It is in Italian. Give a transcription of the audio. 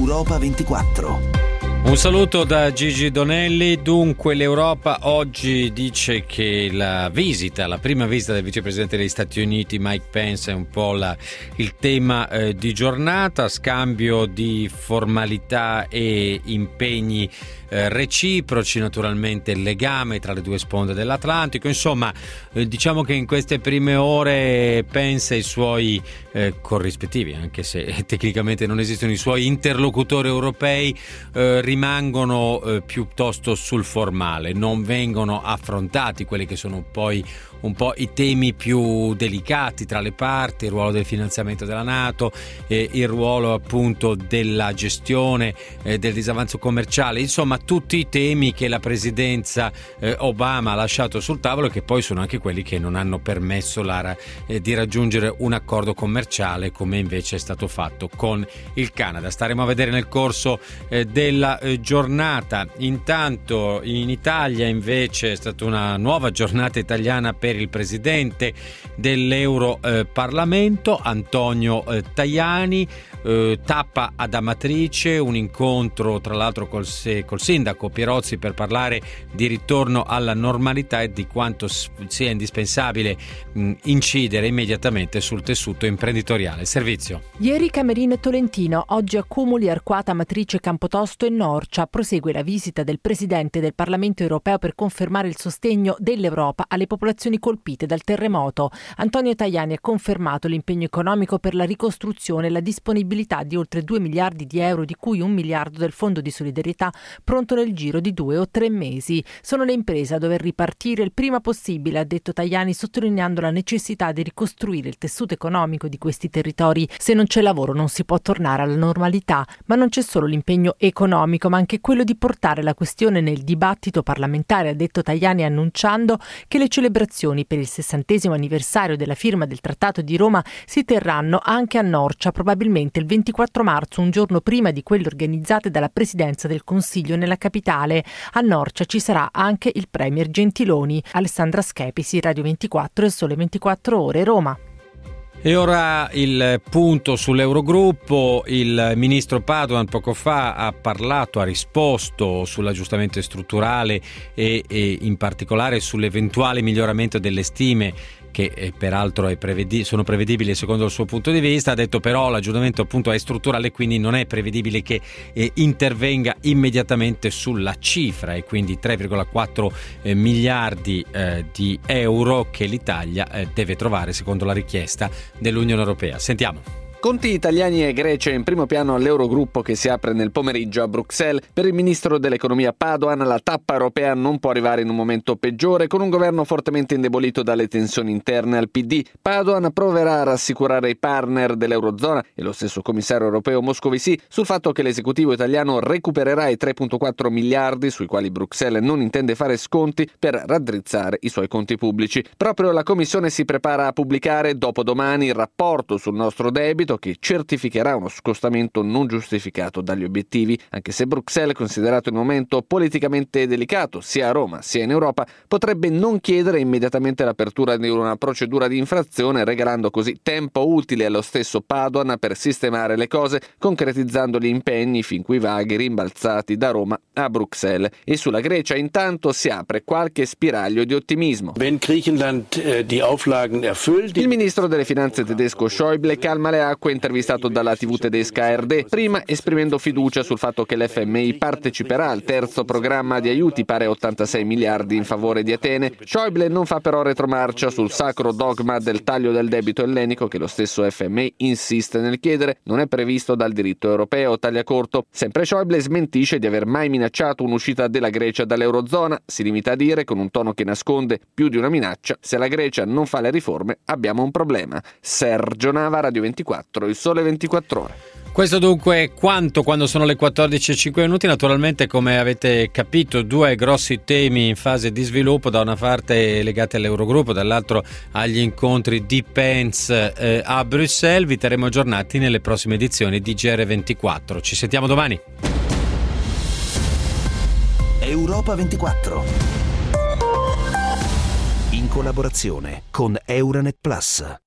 Europa 24. Un saluto da Gigi Donelli. Dunque l'Europa oggi dice che la prima visita del vicepresidente degli Stati Uniti Mike Pence è un po' il tema di giornata, scambio di formalità e impegni reciproci, naturalmente il legame tra le due sponde dell'Atlantico. Insomma, diciamo che in queste prime ore Pence e i suoi corrispettivi, anche se tecnicamente non esistono i suoi interlocutori europei, rimangono piuttosto sul formale, non vengono affrontati quelli che sono poi un po' i temi più delicati tra le parti, il ruolo del finanziamento della NATO, il ruolo appunto della gestione del disavanzo commerciale, insomma tutti i temi che la presidenza Obama ha lasciato sul tavolo e che poi sono anche quelli che non hanno permesso di raggiungere un accordo commerciale come invece è stato fatto con il Canada. Staremo a vedere nel corso della giornata. Intanto in Italia invece è stata una nuova giornata italiana per il presidente dell'Europarlamento Antonio Tajani, tappa ad Amatrice, un incontro tra l'altro col sindaco Pierozzi per parlare di ritorno alla normalità e di quanto sia indispensabile incidere immediatamente sul tessuto imprenditoriale. Servizio. Ieri Camerino e Tolentino, oggi Accumuli, Arquata, Amatrice, Campotosto e Norcia. Prosegue la visita del presidente del Parlamento europeo per confermare il sostegno dell'Europa alle popolazioni colpite dal terremoto. Antonio Tajani ha confermato l'impegno economico per la ricostruzione e la disponibilità di oltre 2 miliardi di euro, di cui 1 miliardo del Fondo di solidarietà, pronto nel giro di 2 o 3 mesi. Sono le imprese a dover ripartire il prima possibile, ha detto Tajani, sottolineando la necessità di ricostruire il tessuto economico di questi territori. Se non c'è lavoro non si può tornare alla normalità, ma non c'è solo l'impegno economico, ma anche quello di portare la questione nel dibattito parlamentare, ha detto Tajani, annunciando che le celebrazioni per il 60° anniversario della firma del Trattato di Roma si terranno anche a Norcia, probabilmente il 24 marzo, un giorno prima di quelle organizzate dalla Presidenza del Consiglio nella capitale. A Norcia ci sarà anche il premier Gentiloni. Alessandra Schepisi, Radio 24 e Sole 24 Ore, Roma. E ora il punto sull'Eurogruppo. Il ministro Padoan poco fa ha risposto sull'aggiustamento strutturale e in particolare sull'eventuale miglioramento delle stime che peraltro sono prevedibili secondo il suo punto di vista. Ha detto però l'aggiustamento appunto è strutturale, quindi non è prevedibile che intervenga immediatamente sulla cifra, e quindi 3,4 miliardi di euro che l'Italia deve trovare secondo la richiesta dell'Unione Europea. Sentiamo. Conti italiani e Grecia in primo piano all'Eurogruppo che si apre nel pomeriggio a Bruxelles. Per il ministro dell'economia Padoan la tappa europea non può arrivare in un momento peggiore, con un governo fortemente indebolito dalle tensioni interne al PD. Padoan proverà a rassicurare i partner dell'Eurozona e lo stesso commissario europeo Moscovici sul fatto che l'esecutivo italiano recupererà i 3,4 miliardi sui quali Bruxelles non intende fare sconti per raddrizzare i suoi conti pubblici. Proprio la Commissione si prepara a pubblicare dopodomani il rapporto sul nostro debito, che certificherà uno scostamento non giustificato dagli obiettivi, anche se Bruxelles, considerato il momento politicamente delicato sia a Roma sia in Europa, potrebbe non chiedere immediatamente l'apertura di una procedura di infrazione, regalando così tempo utile allo stesso Padoan per sistemare le cose, concretizzando gli impegni fin qui vaghi rimbalzati da Roma a Bruxelles. E sulla Grecia intanto si apre qualche spiraglio di ottimismo. Il ministro delle finanze tedesco Schäuble calma le acque, intervistato dalla TV tedesca ARD, prima esprimendo fiducia sul fatto che l'FMI parteciperà al terzo programma di aiuti pari a 86 miliardi in favore di Atene. Schäuble non fa però retromarcia sul sacro dogma del taglio del debito ellenico che lo stesso FMI insiste nel chiedere, non è previsto dal diritto europeo, taglia corto. Sempre Schäuble smentisce di aver mai minacciato un'uscita della Grecia dall'Eurozona, si limita a dire con un tono che nasconde più di una minaccia: se la Grecia non fa le riforme abbiamo un problema. Sergio Nava, Radio 24, il Sole 24 Ore. Questo dunque è quanto quando sono le 14:05. Naturalmente, come avete capito, due grossi temi in fase di sviluppo, da una parte legati all'Eurogruppo, dall'altro agli incontri di Pence a Bruxelles. Vi terremo aggiornati nelle prossime edizioni di GR24. Ci sentiamo domani. Europa 24, in collaborazione con Euranet Plus.